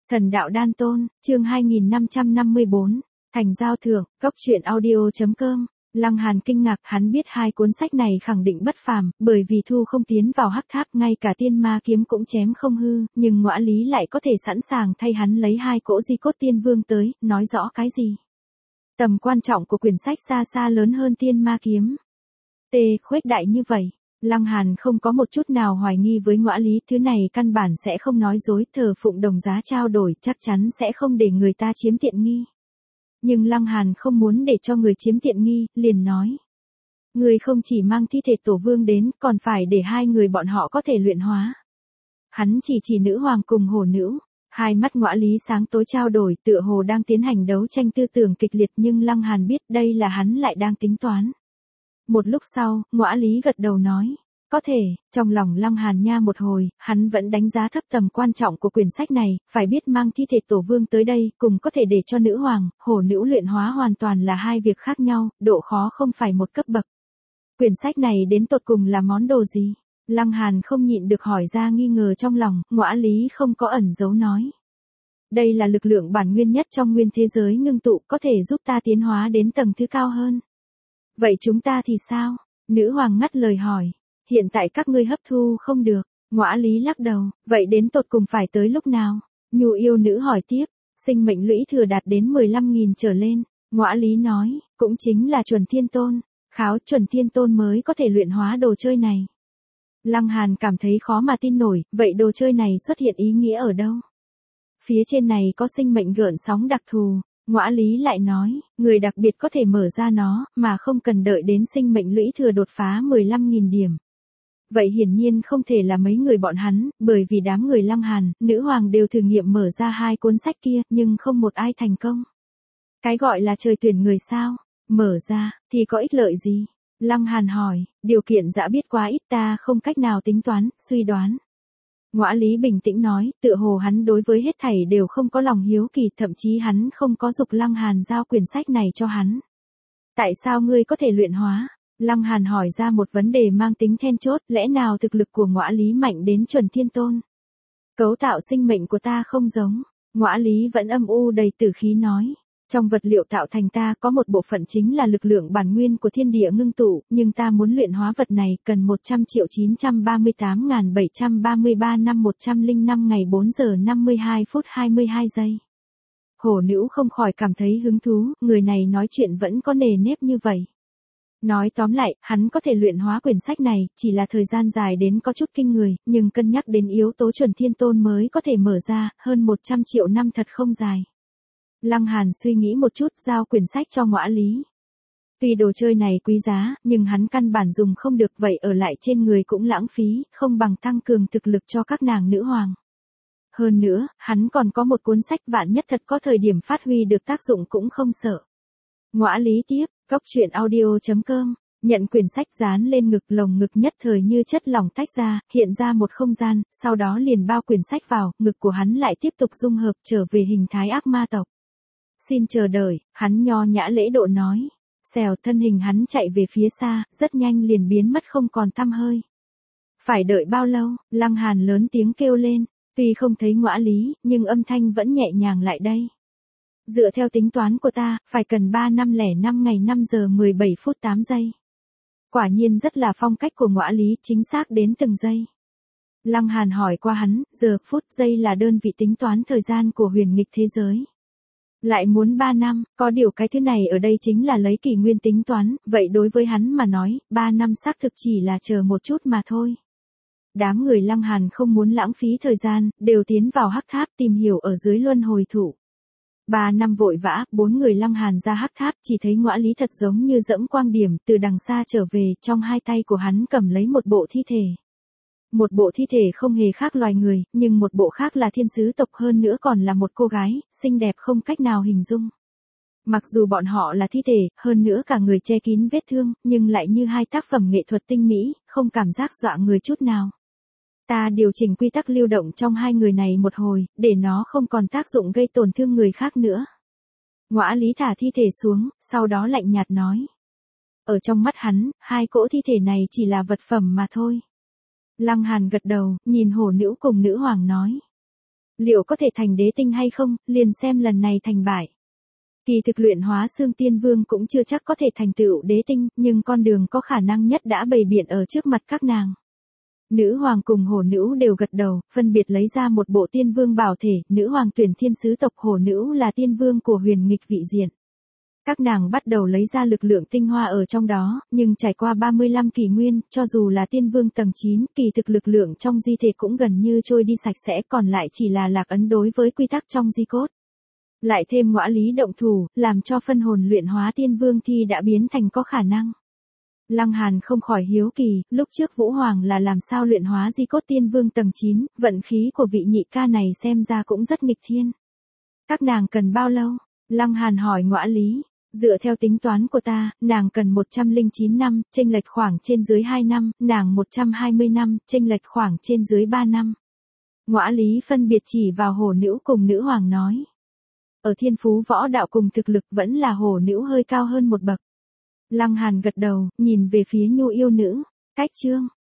Thần đạo đan tôn, chương 2554, thành giao thượng, cốc truyện audio.com. Lăng Hàn kinh ngạc, hắn biết hai cuốn sách này khẳng định bất phàm, bởi vì thu không tiến vào hắc tháp, ngay cả tiên ma kiếm cũng chém không hư, nhưng Ngõa Lý lại có thể sẵn sàng thay hắn lấy hai cỗ di cốt tiên vương tới, nói rõ cái gì? Tầm quan trọng của quyển sách xa xa lớn hơn tiên ma kiếm. Khuếch đại như vậy. Lăng Hàn không có một chút nào hoài nghi với Ngõa Lý, thứ này căn bản sẽ không nói dối, thờ phụng đồng giá trao đổi, chắc chắn sẽ không để người ta chiếm tiện nghi. Nhưng Lăng Hàn không muốn để cho người chiếm tiện nghi, liền nói. Người không chỉ mang thi thể tổ vương đến, còn phải để hai người bọn họ có thể luyện hóa. Hắn chỉ nữ hoàng cùng hổ nữ. Hai mắt Ngõa Lý sáng tối trao đổi, tựa hồ đang tiến hành đấu tranh tư tưởng kịch liệt, nhưng Lăng Hàn biết đây là hắn lại đang tính toán. Một lúc sau, Ngõa Lý gật đầu nói, có thể. Trong lòng Lăng Hàn nha một hồi, hắn vẫn đánh giá thấp tầm quan trọng của quyển sách này, phải biết mang thi thể tổ vương tới đây, cùng có thể để cho nữ hoàng, hổ nữ luyện hóa hoàn toàn là hai việc khác nhau, độ khó không phải một cấp bậc. Quyển sách này đến tột cùng là món đồ gì? Lăng Hàn không nhịn được hỏi ra nghi ngờ trong lòng, Ngõa Lý không có ẩn giấu nói. Đây là lực lượng bản nguyên nhất trong nguyên thế giới ngưng tụ, có thể giúp ta tiến hóa đến tầng thứ cao hơn. Vậy chúng ta thì sao? Nữ hoàng ngắt lời hỏi. Hiện tại các ngươi hấp thu không được. Ngõa Lý lắc đầu. Vậy đến tột cùng phải tới lúc nào? Nhu yêu nữ hỏi tiếp. Sinh mệnh lũy thừa đạt đến 15.000 trở lên. Ngõa Lý nói. Cũng chính là chuẩn thiên tôn. Kháo chuẩn thiên tôn mới có thể luyện hóa đồ chơi này. Lăng Hàn cảm thấy khó mà tin nổi. Vậy đồ chơi này xuất hiện ý nghĩa ở đâu? Phía trên này có sinh mệnh gợn sóng đặc thù. Ngõa Lý lại nói, người đặc biệt có thể mở ra nó, mà không cần đợi đến sinh mệnh lũy thừa đột phá 15.000 điểm. Vậy hiển nhiên không thể là mấy người bọn hắn, bởi vì đám người Lăng Hàn, nữ hoàng đều thử nghiệm mở ra hai cuốn sách kia, nhưng không một ai thành công. Cái gọi là trời tuyển người sao? Mở ra, thì có ích lợi gì? Lăng Hàn hỏi, điều kiện dã biết quá ít, ta không cách nào tính toán, suy đoán. Ngõa Lý bình tĩnh nói, tựa hồ hắn đối với hết thảy đều không có lòng hiếu kỳ, thậm chí hắn không có dục Lăng Hàn giao quyển sách này cho hắn. Tại sao ngươi có thể luyện hóa? Lăng Hàn hỏi ra một vấn đề mang tính then chốt, lẽ nào thực lực của Ngõa Lý mạnh đến chuẩn thiên tôn? Cấu tạo sinh mệnh của ta không giống. Ngõa Lý vẫn âm u đầy tử khí nói. Trong vật liệu tạo thành ta có một bộ phận chính là lực lượng bản nguyên của thiên địa ngưng tụ, nhưng ta muốn luyện hóa vật này cần 100.938.733 năm 105 ngày 4 giờ 52 phút 22 giây. Hổ nữ không khỏi cảm thấy hứng thú, người này nói chuyện vẫn có nề nếp như vậy. Nói tóm lại, hắn có thể luyện hóa quyển sách này, chỉ là thời gian dài đến có chút kinh người, nhưng cân nhắc đến yếu tố chuẩn thiên tôn mới có thể mở ra, hơn 100 triệu năm thật không dài. Lăng Hàn suy nghĩ một chút, giao quyển sách cho Ngõa Lý. Vì đồ chơi này quý giá, nhưng hắn căn bản dùng không được, vậy ở lại trên người cũng lãng phí, không bằng tăng cường thực lực cho các nàng nữ hoàng. Hơn nữa, hắn còn có một cuốn sách vạn nhất thật có thời điểm phát huy được tác dụng cũng không sợ. Ngõa Lý tiếp, cốc truyện audio.com, nhận quyển sách dán lên ngực, lồng ngực nhất thời như chất lỏng tách ra, hiện ra một không gian, sau đó liền bao quyển sách vào, ngực của hắn lại tiếp tục dung hợp trở về hình thái ác ma tộc. Xin chờ đợi, hắn nho nhã lễ độ nói. Xèo, thân hình hắn chạy về phía xa, rất nhanh liền biến mất không còn tăm hơi. Phải đợi bao lâu? Lăng Hàn lớn tiếng kêu lên, tuy không thấy Ngõa Lý, nhưng âm thanh vẫn nhẹ nhàng lại đây. Dựa theo tính toán của ta, phải cần 3 năm 05 ngày 5 giờ 17 phút 8 giây. Quả nhiên rất là phong cách của Ngõa Lý, chính xác đến từng giây. Lăng Hàn hỏi qua hắn, giờ, phút, giây là đơn vị tính toán thời gian của huyền nghịch thế giới. Lại muốn 3 năm, có điều cái thứ này ở đây chính là lấy kỷ nguyên tính toán, vậy đối với hắn mà nói, 3 năm xác thực chỉ là chờ một chút mà thôi. Đám người Lăng Hàn không muốn lãng phí thời gian, đều tiến vào hắc tháp tìm hiểu ở dưới luân hồi thủ. 3 năm vội vã, 4 người Lăng Hàn ra hắc tháp, chỉ thấy Ngõa Lý thật giống như dẫm quang điểm, từ đằng xa trở về, trong hai tay của hắn cầm lấy một bộ thi thể. Một bộ thi thể không hề khác loài người, nhưng một bộ khác là thiên sứ tộc, hơn nữa còn là một cô gái, xinh đẹp không cách nào hình dung. Mặc dù bọn họ là thi thể, hơn nữa cả người che kín vết thương, nhưng lại như hai tác phẩm nghệ thuật tinh mỹ, không cảm giác dọa người chút nào. Ta điều chỉnh quy tắc lưu động trong hai người này một hồi, để nó không còn tác dụng gây tổn thương người khác nữa. Ngõa Lý thả thi thể xuống, sau đó lạnh nhạt nói. Ở trong mắt hắn, hai cỗ thi thể này chỉ là vật phẩm mà thôi. Lăng Hàn gật đầu, nhìn hổ nữ cùng nữ hoàng nói. Liệu có thể thành đế tinh hay không, liền xem lần này thành bại. Kỳ thực luyện hóa xương tiên vương cũng chưa chắc có thể thành tựu đế tinh, nhưng con đường có khả năng nhất đã bày biện ở trước mặt các nàng. Nữ hoàng cùng hổ nữ đều gật đầu, phân biệt lấy ra một bộ tiên vương bảo thể, nữ hoàng tuyển thiên sứ tộc hổ nữ là tiên vương của huyền nghịch vị diện. Các nàng bắt đầu lấy ra lực lượng tinh hoa ở trong đó, nhưng trải qua 35 kỷ nguyên, cho dù là tiên vương tầng 9, kỳ thực lực lượng trong di thể cũng gần như trôi đi sạch sẽ, còn lại chỉ là lạc ấn đối với quy tắc trong di cốt. Lại thêm ngõa lý động thủ, làm cho phân hồn luyện hóa tiên vương thi đã biến thành có khả năng. Lăng Hàn không khỏi hiếu kỳ, lúc trước Vũ Hoàng là làm sao luyện hóa di cốt tiên vương tầng 9, vận khí của vị nhị ca này xem ra cũng rất nghịch thiên. Các nàng cần bao lâu? Lăng Hàn hỏi ngõa lý. Dựa theo tính toán của ta, nàng cần 109 năm, chênh lệch khoảng trên dưới 2 năm, nàng 120 năm, chênh lệch khoảng trên dưới 3 năm. Ngõa lý phân biệt chỉ vào hổ nữ cùng nữ hoàng nói. Ở thiên phú võ đạo cùng thực lực vẫn là hổ nữ hơi cao hơn một bậc. Lăng Hàn gật đầu, nhìn về phía Nhu yêu nữ. Cách chương.